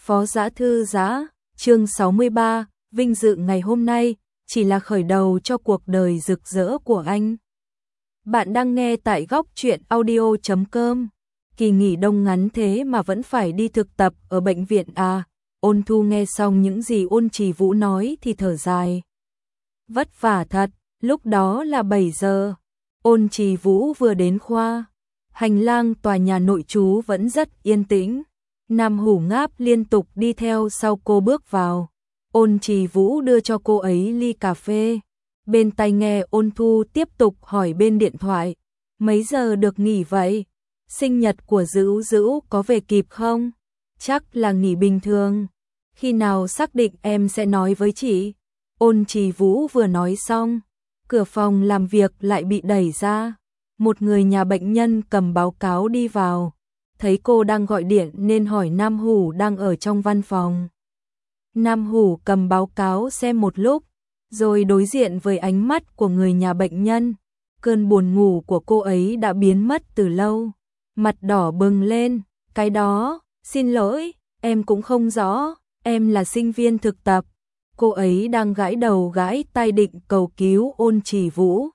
Phó Dã Thư Giã, chương 63, vinh dự ngày hôm nay, chỉ là khởi đầu cho cuộc đời rực rỡ của anh. Bạn đang nghe tại góc truyện audio.com. Kỳ nghỉ đông ngắn thế mà vẫn phải đi thực tập ở bệnh viện à? Ôn Thu nghe xong những gì Ôn Trì Vũ nói thì thở dài. Vất vả thật, lúc đó là 7 giờ. Ôn Trì Vũ vừa đến khoa. Hành lang tòa nhà nội trú vẫn rất yên tĩnh. Nam Hủ Ngáp liên tục đi theo sau cô bước vào. Ôn Trì Vũ đưa cho cô ấy ly cà phê. Bên tai nghe Ôn Thu tiếp tục hỏi bên điện thoại. Mấy giờ được nghỉ vậy? Sinh nhật của Dữu Dữu có về kịp không? Chắc là nghỉ bình thường. Khi nào xác định em sẽ nói với chị. Ôn Trì Vũ vừa nói xong, cửa phòng làm việc lại bị đẩy ra. Một người nhà bệnh nhân cầm báo cáo đi vào. Thấy cô đang gọi điện nên hỏi Nam Hủ đang ở trong văn phòng. Nam Hủ cầm báo cáo xem một lúc, rồi đối diện với ánh mắt của người nhà bệnh nhân. Cơn buồn ngủ của cô ấy đã biến mất từ lâu. Mặt đỏ bừng lên, cái đó, xin lỗi, em cũng không rõ, em là sinh viên thực tập. Cô ấy đang gãi đầu gãi tai định cầu cứu Ôn Trì Vũ.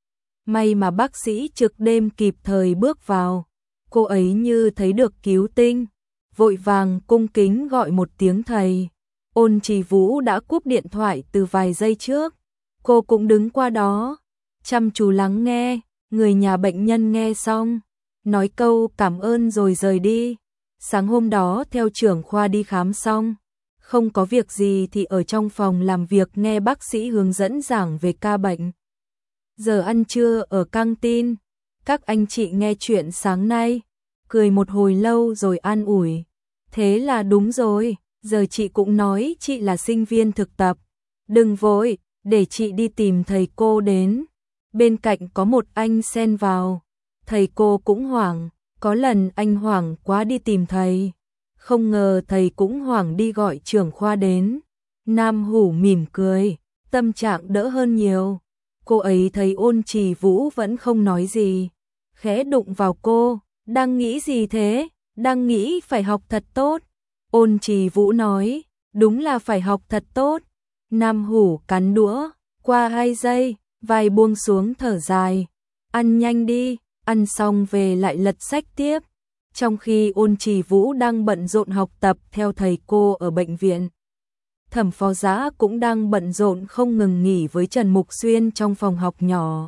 May mà bác sĩ trực đêm kịp thời bước vào. Cô ấy như thấy được cứu tinh, vội vàng cung kính gọi một tiếng thầy. Ôn Trì Vũ đã cúp điện thoại từ vài giây trước. Cô cũng đứng qua đó, chăm chú lắng nghe. Người nhà bệnh nhân nghe xong, nói câu cảm ơn rồi rời đi. Sáng hôm đó theo trưởng khoa đi khám xong, không có việc gì thì ở trong phòng làm việc nghe bác sĩ hướng dẫn giảng về ca bệnh. Giờ ăn trưa ở căng tin, các anh chị nghe chuyện sáng nay, cười một hồi lâu rồi an ủi. Thế là đúng rồi, giờ chị cũng nói chị là sinh viên thực tập. Đừng vội, để chị đi tìm thầy cô đến. Bên cạnh có một anh xen vào. Thầy cô cũng hoảng, có lần anh hoảng quá đi tìm thầy. Không ngờ thầy cũng hoảng đi gọi trưởng khoa đến. Nam Hủ mỉm cười, tâm trạng đỡ hơn nhiều. Cô ấy thấy Ôn Trì Vũ vẫn không nói gì, khẽ đụng vào cô. Đang nghĩ gì thế? Đang nghĩ phải học thật tốt. Ôn Trì Vũ nói, đúng là phải học thật tốt. Nam Hủ cắn đũa, qua 2 giây, vai buông xuống thở dài. Ăn nhanh đi, ăn xong về lại lật sách tiếp. Trong khi Ôn Trì Vũ đang bận rộn học tập theo thầy cô ở bệnh viện, Thẩm Phó Dã cũng đang bận rộn không ngừng nghỉ với Trần Mục Xuyên trong phòng học nhỏ.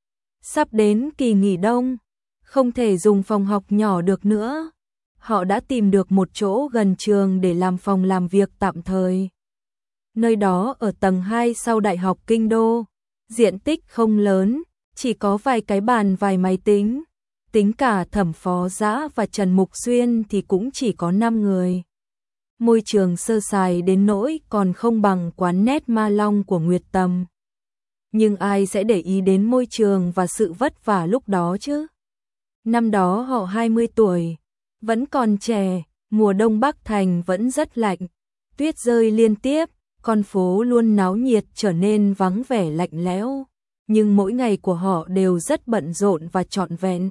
Sắp đến kỳ nghỉ đông, không thể dùng phòng học nhỏ được nữa. Họ đã tìm được một chỗ gần trường để làm phòng làm việc tạm thời. Nơi đó ở tầng 2 sau Đại học Kinh Đô, diện tích không lớn, chỉ có vài cái bàn vài máy tính. Tính cả Thẩm Phó Dã và Trần Mục Xuyên thì cũng chỉ có 5 người. Môi trường sơ sài đến nỗi còn không bằng quán nét Ma Long của Nguyệt Tâm. Nhưng ai sẽ để ý đến môi trường và sự vất vả lúc đó chứ? Năm đó họ 20 tuổi, vẫn còn trẻ, mùa đông Bắc Thành vẫn rất lạnh. Tuyết rơi liên tiếp, con phố luôn náo nhiệt trở nên vắng vẻ lạnh lẽo. Nhưng mỗi ngày của họ đều rất bận rộn và trọn vẹn.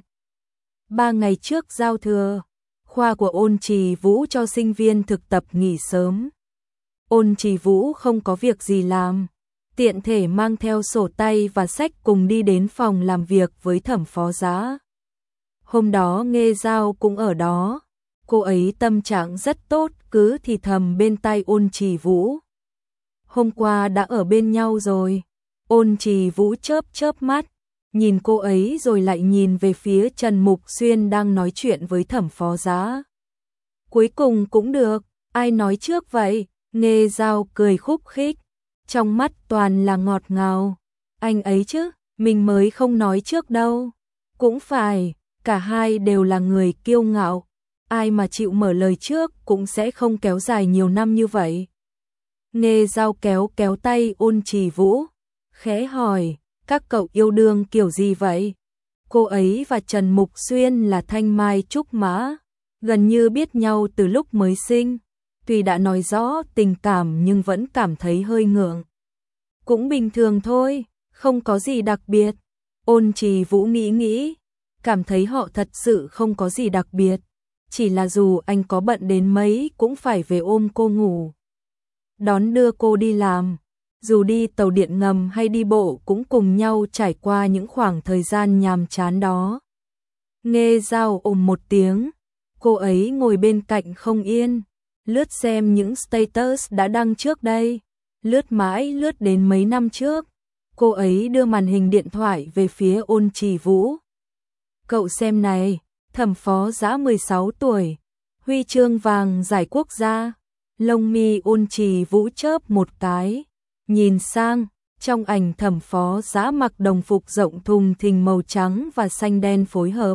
3 ngày trước giao thừa, khoa của Ôn Trì Vũ cho sinh viên thực tập nghỉ sớm. Ôn Trì Vũ không có việc gì làm, tiện thể mang theo sổ tay và sách cùng đi đến phòng làm việc với Thẩm Phó Dã. Hôm đó Nghê Giao cũng ở đó, cô ấy tâm trạng rất tốt, cứ thì thầm bên tai Ôn Trì Vũ. Hôm qua đã ở bên nhau rồi. Ôn Trì Vũ chớp chớp mắt, nhìn cô ấy rồi lại nhìn về phía Trần Mục Xuyên đang nói chuyện với Thẩm Phó Dã. Cuối cùng cũng được, ai nói trước vậy? Nghê Giao cười khúc khích, trong mắt toàn là ngọt ngào. Anh ấy chứ, mình mới không nói trước đâu. Cũng phải, cả hai đều là người kiêu ngạo. Ai mà chịu mở lời trước cũng sẽ không kéo dài nhiều năm như vậy. Nghê Giao kéo kéo tay Ôn Trì Vũ, khẽ hỏi, các cậu yêu đương kiểu gì vậy? Cô ấy và Trần Mục Xuyên là thanh mai trúc mã, gần như biết nhau từ lúc mới sinh. Tuy đã nói rõ tình cảm nhưng vẫn cảm thấy hơi ngượng. Cũng bình thường thôi, không có gì đặc biệt. Ôn Trì Vũ nghĩ, cảm thấy họ thật sự không có gì đặc biệt. chỉ là dù anh có bận đến mấy cũng phải về ôm cô ngủ, đón đưa cô đi làm, dù đi tàu điện ngầm hay đi bộ cũng cùng nhau trải qua những khoảng thời gian nhàm chán đó. Nghe Giao ồm một tiếng, cô ấy ngồi bên cạnh không yên, lướt xem những status đã đăng trước đây, lướt mãi lướt đến mấy năm trước. Cô ấy đưa màn hình điện thoại về phía Ôn Trì Vũ. Cậu xem này, Thẩm Phó Dã 16 tuổi, huy chương vàng giải quốc gia. Lông mi Ôn Trì Vũ chớp một cái, nhìn sang, trong ảnh Thẩm Phó Dã mặc đồng phục rộng thùng thình màu trắng và xanh đen phối hợp.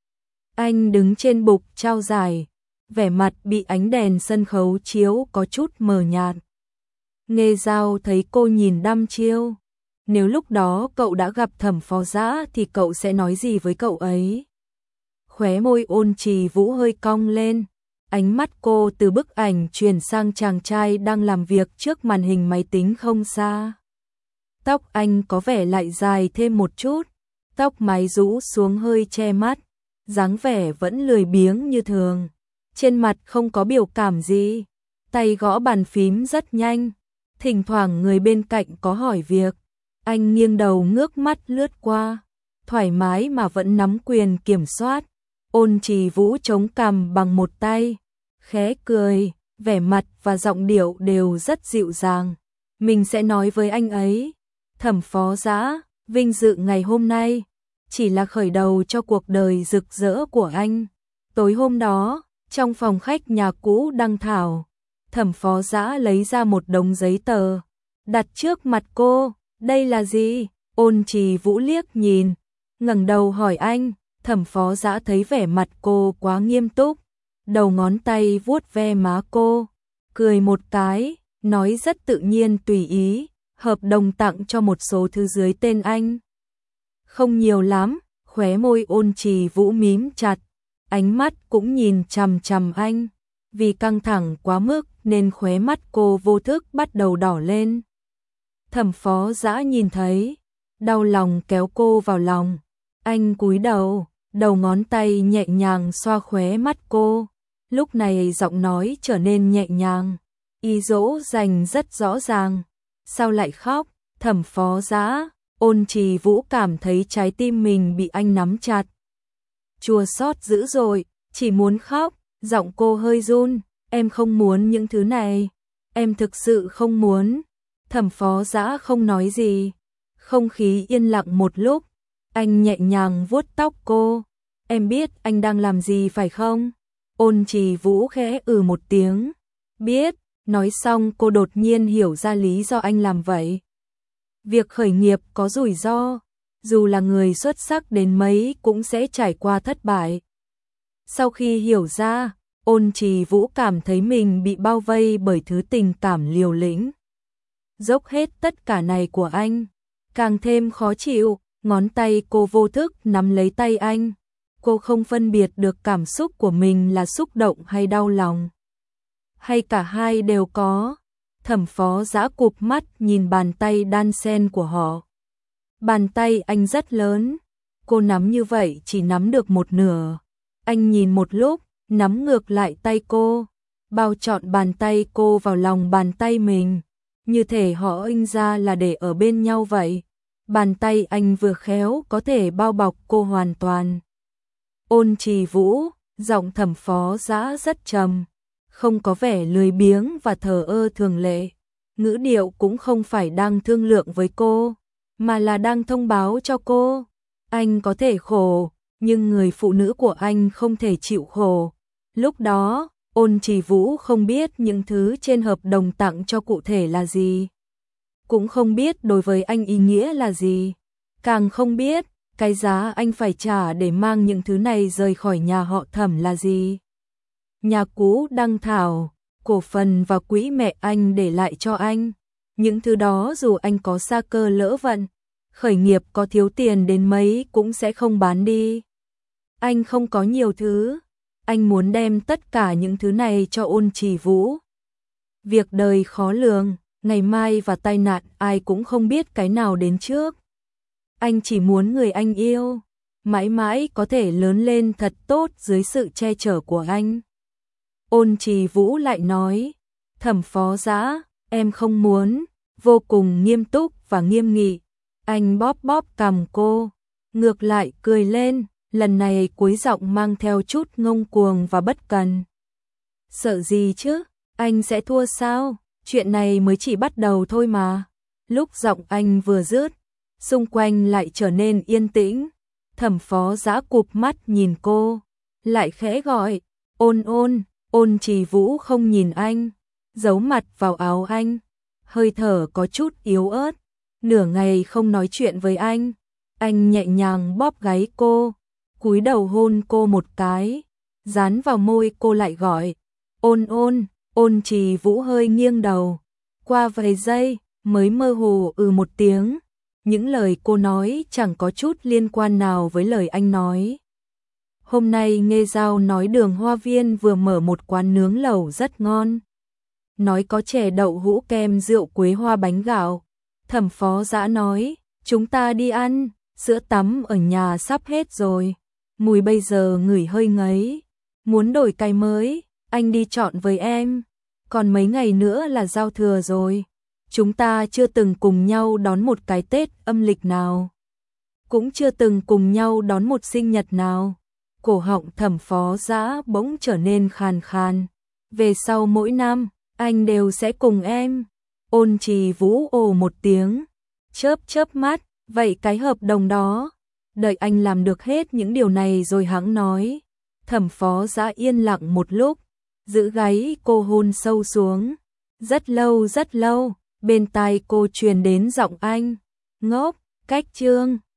Anh đứng trên bục trao giải, vẻ mặt bị ánh đèn sân khấu chiếu có chút mờ nhạt. Nghe Giao thấy cô nhìn đăm chiêu. Nếu lúc đó cậu đã gặp Thẩm Phó Dã thì cậu sẽ nói gì với cậu ấy? Khóe môi Ôn Trì Vũ hơi cong lên, ánh mắt cô từ bức ảnh chuyển sang chàng trai đang làm việc trước màn hình máy tính không xa. Tóc anh có vẻ lại dài thêm một chút, tóc mái rũ xuống hơi che mắt, dáng vẻ vẫn lười biếng như thường, trên mặt không có biểu cảm gì, tay gõ bàn phím rất nhanh, thỉnh thoảng người bên cạnh có hỏi việc. Anh nghiêng đầu ngước mắt lướt qua, thoải mái mà vẫn nắm quyền kiểm soát. Ôn Trì Vũ chống cằm bằng một tay, khẽ cười, vẻ mặt và giọng điệu đều rất dịu dàng. Mình sẽ nói với anh ấy, Thẩm Phó Dã, vinh dự ngày hôm nay chỉ là khởi đầu cho cuộc đời rực rỡ của anh. Tối hôm đó, trong phòng khách nhà cũ Đăng Thảo, Thẩm Phó Dã lấy ra một đống giấy tờ, đặt trước mặt cô. Đây là gì? Ôn Trì Vũ liếc nhìn, ngẩng đầu hỏi anh. Thẩm Phó Dã thấy vẻ mặt cô quá nghiêm túc, đầu ngón tay vuốt ve má cô, cười một cái, nói rất tự nhiên tùy ý, hợp đồng tặng cho một số thứ dưới tên anh. Không nhiều lắm, khóe môi Ôn Trì Vũ mím chặt, ánh mắt cũng nhìn chằm chằm anh, vì căng thẳng quá mức nên khóe mắt cô vô thức bắt đầu đỏ lên. Thẩm Phó Dã nhìn thấy, đau lòng kéo cô vào lòng, anh cúi đầu, đầu ngón tay nhẹ nhàng xoa khóe mắt cô, lúc này giọng nói trở nên nhẹ nhàng, ý dỗ dành rất rõ ràng. Sao lại khóc? Thẩm Phó Dã. Ôn Trì Vũ cảm thấy trái tim mình bị anh nắm chặt, chua xót dữ dội, chỉ muốn khóc, giọng cô hơi run, em không muốn những thứ này, em thực sự không muốn. Thẩm Phó Dã không nói gì, không khí yên lặng một lúc, anh nhẹ nhàng vuốt tóc cô, em biết anh đang làm gì phải không? Ôn Trì Vũ khẽ một tiếng, biết, nói xong cô đột nhiên hiểu ra lý do anh làm vậy. Việc khởi nghiệp có rủi ro, dù là người xuất sắc đến mấy cũng sẽ trải qua thất bại. Sau khi hiểu ra, Ôn Trì Vũ cảm thấy mình bị bao vây bởi thứ tình cảm liều lĩnh. Dốc hết tất cả này của anh, càng thêm khó chịu, ngón tay cô vô thức nắm lấy tay anh. Cô không phân biệt được cảm xúc của mình là xúc động hay đau lòng. Hay cả hai đều có. Thẩm Phó Dã cụp mắt nhìn bàn tay đan xen của họ. Bàn tay anh rất lớn, cô nắm như vậy chỉ nắm được một nửa. Anh nhìn một lúc, nắm ngược lại tay cô, bao trọn bàn tay cô vào lòng bàn tay mình, như thể họ inh ra là để ở bên nhau vậy. Bàn tay anh vừa khéo có thể bao bọc cô hoàn toàn. Ôn Trì Vũ, giọng Thẩm Phó Dã rất trầm, không có vẻ lười biếng và thờ ơ thường lệ. Ngữ điệu cũng không phải đang thương lượng với cô, mà là đang thông báo cho cô. Anh có thể khổ, nhưng người phụ nữ của anh không thể chịu khổ. Lúc đó, Ôn Trì Vũ không biết những thứ trên hợp đồng tặng cho cụ thể là gì. Cũng không biết đối với anh ý nghĩa là gì. Càng không biết, cái giá anh phải trả để mang những thứ này rời khỏi nhà họ Thẩm là gì. Nhà cũ Đăng Thảo, cổ phần và quỹ mẹ anh để lại cho anh. Những thứ đó dù anh có sa cơ lỡ vận, khởi nghiệp có thiếu tiền đến mấy cũng sẽ không bán đi. Anh không có nhiều thứ, anh muốn đem tất cả những thứ này cho Ôn Trì Vũ. Việc đời khó lường, ngày mai và tai nạn ai cũng không biết cái nào đến trước. Anh chỉ muốn người anh yêu, mãi mãi có thể lớn lên thật tốt dưới sự che chở của anh. Ôn Trì Vũ lại nói, Thẩm Phó Dã, em không muốn, vô cùng nghiêm túc và nghiêm nghị. Anh bóp bóp cằm cô, ngược lại cười lên, lần này cuối giọng mang theo chút ngông cuồng và bất cần. Sợ gì chứ, anh sẽ thua sao, chuyện này mới chỉ bắt đầu thôi mà. Lúc giọng anh vừa dứt, xung quanh lại trở nên yên tĩnh. Thẩm Phó Dã cụp mắt nhìn cô, lại khẽ gọi, Ôn Ôn. Ôn Trì Vũ không nhìn anh, giấu mặt vào áo anh, hơi thở có chút yếu ớt, nửa ngày không nói chuyện với anh. Anh nhẹ nhàng bóp gáy cô, cúi đầu hôn cô một cái, dán vào môi cô lại gọi, Ôn Ôn. Ôn Trì Vũ hơi nghiêng đầu, qua vài giây mới mơ hồ một tiếng. Những lời cô nói chẳng có chút liên quan nào với lời anh nói. Hôm nay nghe Giao nói Đường Hoa Viên vừa mở một quán nướng lẩu rất ngon. Nói có chè đậu hũ kem rượu quế hoa bánh gạo. Thẩm Phó Dã nói, chúng ta đi ăn, sữa tắm ở nhà sắp hết rồi. Mùi bây giờ ngửi hơi ngấy. Muốn đổi cái mới, anh đi chọn với em. Còn mấy ngày nữa là giao thừa rồi. Chúng ta chưa từng cùng nhau đón một cái Tết âm lịch nào. Cũng chưa từng cùng nhau đón một sinh nhật nào. Cổ họng Thẩm Phó Dã bỗng trở nên khàn khàn. Về sau mỗi năm, anh đều sẽ cùng em. Ôn Trì Vũ ồ một tiếng, chớp chớp mắt, vậy cái hợp đồng đó, đợi anh làm được hết những điều này rồi hẵng nói. Thẩm Phó Dã yên lặng một lúc, giữ gáy cô hôn sâu xuống. Rất lâu, bên tai cô truyền đến giọng anh, ngốc, cách chương.